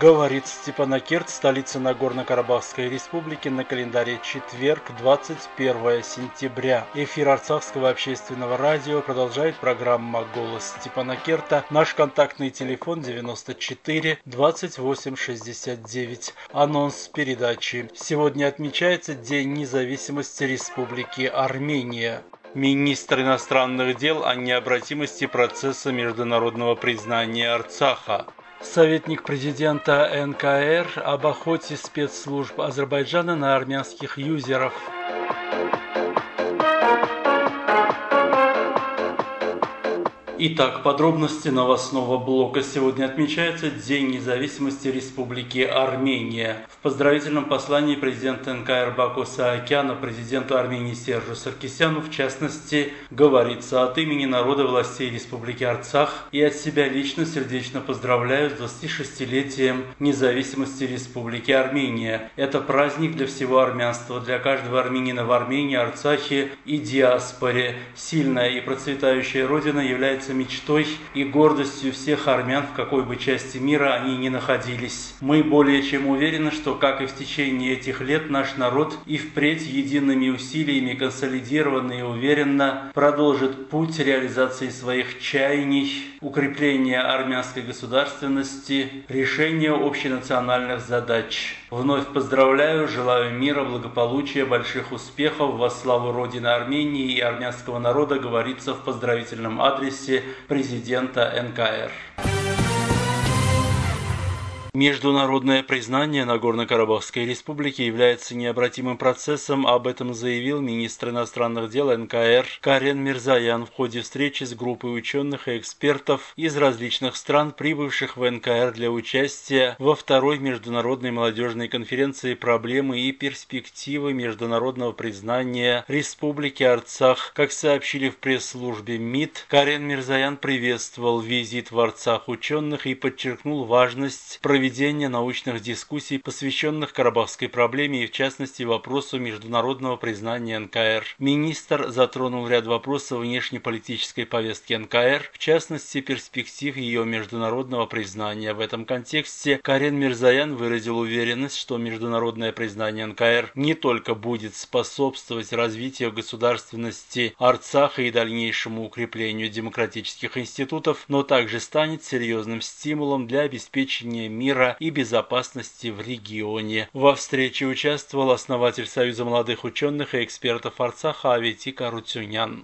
Говорит Степанакерт, столица Нагорно-Карабахской республики, на календаре четверг, 21 сентября. Эфир Арцахского общественного радио продолжает программа «Голос Степанакерта». Наш контактный телефон 94 28 69. Анонс передачи. Сегодня отмечается День независимости Республики Армения. Министр иностранных дел о необратимости процесса международного признания Арцаха. Советник президента НКР об охоте спецслужб Азербайджана на армянских юзеров. Итак, подробности новостного блока. Сегодня отмечается День независимости Республики Армения. В поздравительном послании президента НКР Баку Саакяна президенту Армении Сержу Саркисяну, в частности, говорится: от имени народа, властей Республики Арцах и от себя лично сердечно поздравляю с 26-летием независимости Республики Армения. Это праздник для всего армянства, для каждого армянина в Армении, Арцахе и диаспоре. Сильная и процветающая родина является мечтой и гордостью всех армян, в какой бы части мира они ни находились. Мы более чем уверены, что, как и в течение этих лет, наш народ и впредь едиными усилиями, консолидированно и уверенно продолжит путь реализации своих чаяний, укрепления армянской государственности, решения общенациональных задач. Вновь поздравляю, желаю мира, благополучия, больших успехов во славу Родины Армении и армянского народа, говорится в поздравительном адресе президента НКР. Международное признание Нагорно-Карабахской республики является необратимым процессом, об этом заявил министр иностранных дел НКР Карен Мирзоян в ходе встречи с группой ученых и экспертов из различных стран, прибывших в НКР для участия во второй международной молодежной конференции «Проблемы и перспективы международного признания Республики Арцах». Как сообщили в пресс-службе МИД, Карен Мирзоян приветствовал визит в Арцах ученых и подчеркнул важность проведения научных дискуссий, посвященных карабахской проблеме и, в частности, вопросу международного признания НКР. Министр затронул ряд вопросов внешнеполитической повестки НКР, в частности, перспектив ее международного признания. В этом контексте Карен Мирзоян выразил уверенность, что международное признание НКР не только будет способствовать развитию государственности Арцаха и дальнейшему укреплению демократических институтов, но также станет серьезным стимулом для обеспечения мира и безопасности в регионе. Во встрече участвовал основатель Союза молодых ученых и экспертов Арцаха Аветик Арутюнян.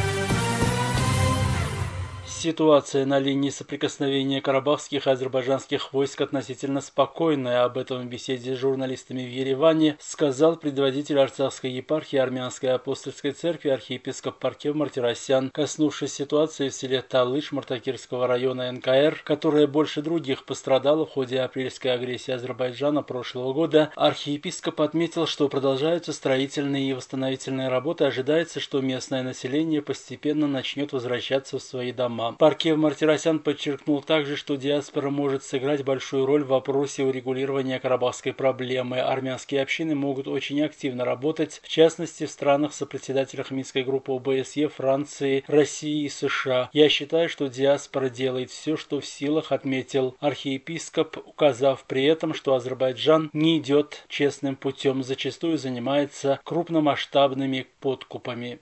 Ситуация на линии соприкосновения карабахских и азербайджанских войск относительно спокойная. Об этом в беседе с журналистами в Ереване сказал предводитель Арцахской епархии Армянской апостольской церкви архиепископ Паркев Мартиросян, коснувшись ситуации в селе Талыш Мартакирского района НКР, которая больше других пострадала в ходе апрельской агрессии Азербайджана прошлого года. Архиепископ отметил, что продолжаются строительные и восстановительные работы. Ожидается, что местное население постепенно начнет возвращаться в свои дома. Паркев Мартиросян подчеркнул также, что диаспора может сыграть большую роль в вопросе урегулирования карабахской проблемы. Армянские общины могут очень активно работать, в частности в странах-сопредседателях Минской группы ОБСЕ, Франции, России и США. Я считаю, что диаспора делает все, что в силах, отметил архиепископ, указав при этом, что Азербайджан не идет честным путем, зачастую занимается крупномасштабными подкупами.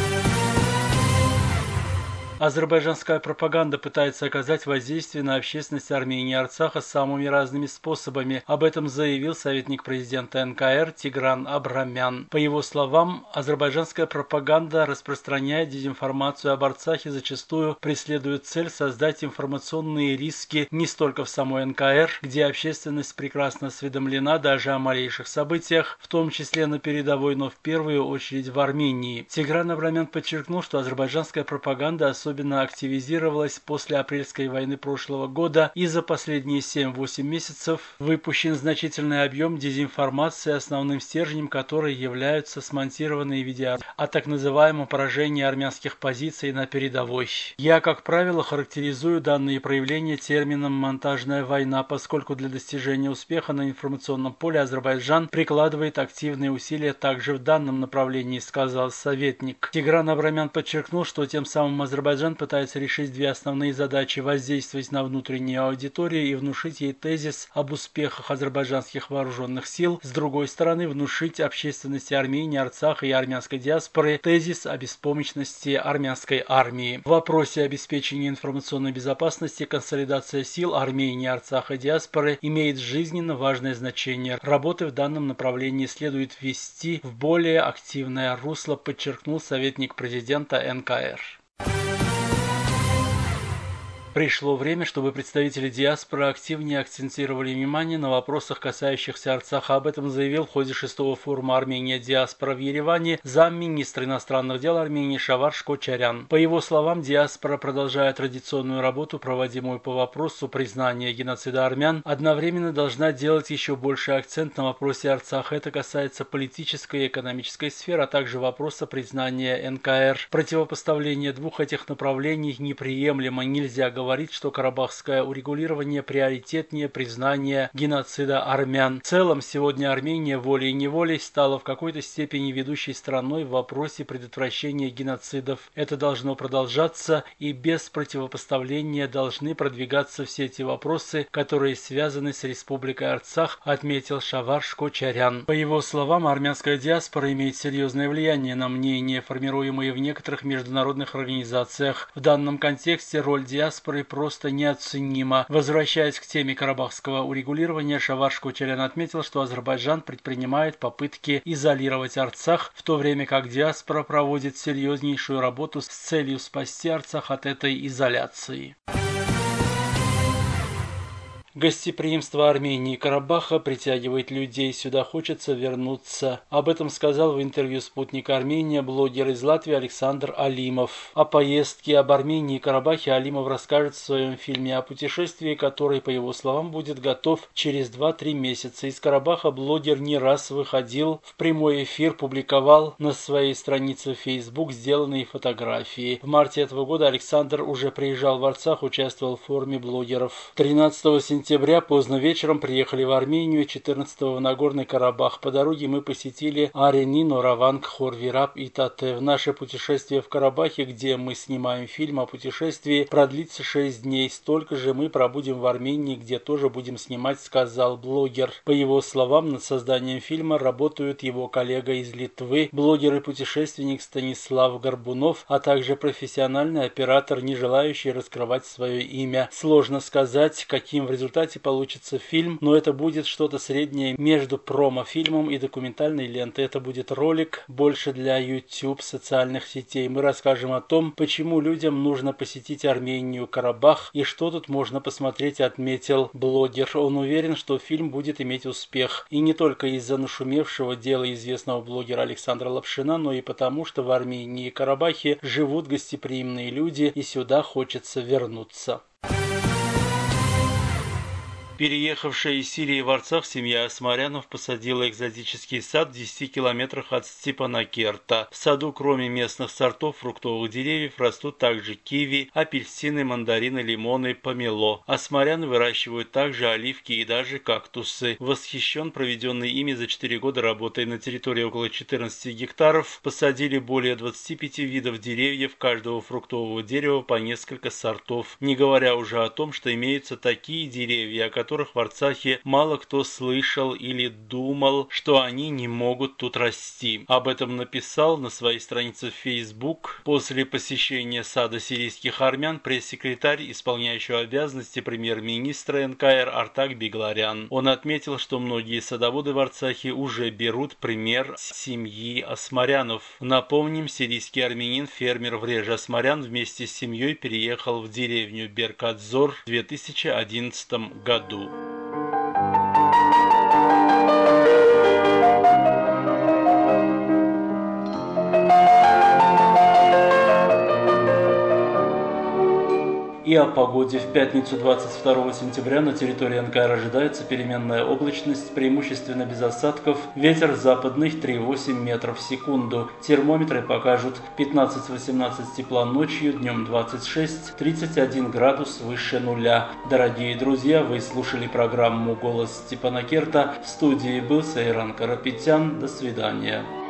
Азербайджанская пропаганда пытается оказать воздействие на общественность Армении и Арцаха самыми разными способами. Об этом заявил советник президента НКР Тигран Абрамян. По его словам, азербайджанская пропаганда, распространяя дезинформацию об Арцахе, зачастую преследует цель создать информационные риски не столько в самой НКР, где общественность прекрасно осведомлена даже о малейших событиях, в том числе на передовой, но в первую очередь в Армении. Тигран Абрамян подчеркнул, что азербайджанская пропаганда особенно активизировалась после апрельской войны прошлого года, и за последние 7-8 месяцев выпущен значительный объем дезинформации, основным стержнем которой являются смонтированные видео о так называемом поражении армянских позиций на передовой. Я, как правило, характеризую данные проявления термином «монтажная война», поскольку для достижения успеха на информационном поле Азербайджан прикладывает активные усилия также в данном направлении, сказал советник. Тигран Абрамян подчеркнул, что тем самым Азербайджан Азербайджан пытается решить две основные задачи: воздействовать на внутреннюю аудиторию и внушить ей тезис об успехах азербайджанских вооруженных сил. С другой стороны, внушить общественности Армении, Арцаха и армянской диаспоры тезис о беспомощности армянской армии. В вопросе обеспечения информационной безопасности консолидация сил Армении, Арцаха и диаспоры имеет жизненно важное значение. Работы в данном направлении следует ввести в более активное русло, подчеркнул советник президента НКР. Пришло время, чтобы представители диаспоры активнее акцентировали внимание на вопросах, касающихся Арцаха. Об этом заявил в ходе 6-го форума «Армения-диаспора» в Ереване замминистра иностранных дел Армении Шавар Шкочарян. По его словам, диаспора, продолжая традиционную работу, проводимую по вопросу признания геноцида армян, одновременно должна делать еще больший акцент на вопросе Арцаха. Это касается политической и экономической сфер, а также вопроса признания НКР. Противопоставление двух этих направлений неприемлемо. Нельзя говорить, что карабахское урегулирование приоритетнее признания геноцида армян. В целом, сегодня Армения волей-неволей стала в какой-то степени ведущей страной в вопросе предотвращения геноцидов. Это должно продолжаться, и без противопоставления должны продвигаться все эти вопросы, которые связаны с Республикой Арцах, отметил Шавар Шкочарян. По его словам, армянская диаспора имеет серьезное влияние на мнения, формируемые в некоторых международных организациях. В данном контексте роль диаспоры просто неоценима. Возвращаясь к теме карабахского урегулирования, Шавар Шкочарян отметил, что Азербайджан предпринимает попытки изолировать Арцах, в то время как диаспора проводит серьезнейшую работу с целью спасти Арцах от этой изоляции. Гостеприимство Армении и Карабаха притягивает людей, сюда хочется вернуться. Об этом сказал в интервью «Спутник Армения» блогер из Латвии Александр Алимов. О поездке об Армении и Карабахе Алимов расскажет в своем фильме о путешествии, который, по его словам, будет готов через 2-3 месяца. Из Карабаха блогер не раз выходил в прямой эфир, публиковал на своей странице в Facebook сделанные фотографии. В марте этого года Александр уже приезжал в Арцах, участвовал в форуме блогеров. 13 сентября поздно вечером приехали в Армению, 14-го в Нагорный Карабах. По дороге мы посетили Арени, Нораванг, Хорвираб и Татев. Наше путешествие в Карабахе, где мы снимаем фильм о путешествии, продлится 6 дней. Столько же мы пробудем в Армении, где тоже будем снимать, сказал блогер. По его словам, над созданием фильма работают его коллега из Литвы, блогер и путешественник Станислав Горбунов, а также профессиональный оператор, не желающий раскрывать свое имя. Сложно сказать, каким в результате получится фильм, но это будет что-то среднее между промо-фильмом и документальной лентой. Это будет ролик больше для YouTube, социальных сетей. Мы расскажем о том, почему людям нужно посетить Армению, Карабах и что тут можно посмотреть, отметил блогер. Он уверен, что фильм будет иметь успех. И не только из-за нашумевшего дела известного блогера Александра Лапшина, но и потому, что в Армении и Карабахе живут гостеприимные люди и сюда хочется вернуться. Переехавшая из Сирии в Арцах семья Асмарянов посадила экзотический сад в 10 километрах от Степанакерта. В саду, кроме местных сортов фруктовых деревьев, растут также киви, апельсины, мандарины, лимоны, помело. Асмаряны выращивают также оливки и даже кактусы. Восхищен проведенной ими за 4 года работой на территории около 14 гектаров, посадили более 25 видов деревьев, каждого фруктового дерева по несколько сортов. Не говоря уже о том, что имеются такие деревья, о которых в Арцахе мало кто слышал или думал, что они не могут тут расти. Об этом написал на своей странице в Facebook после посещения сада сирийских армян пресс-секретарь, исполняющий обязанности премьер-министра НКР Артак Бегларян. Он отметил, что многие садоводы в Арцахе уже берут пример с семьи Асмарянов. Напомним, сирийский армянин, фермер Вреж Асмарян вместе с семьей переехал в деревню Беркадзор в 2011 году. И о погоде. В пятницу 22 сентября на территории НКР ожидается переменная облачность, преимущественно без осадков, ветер западный 3,8 метров в секунду. Термометры покажут 15-18 тепла ночью, днем 26-31 градус выше нуля. Дорогие друзья, вы слушали программу «Голос Степанакерта». В студии был Сайран Карапетян. До свидания.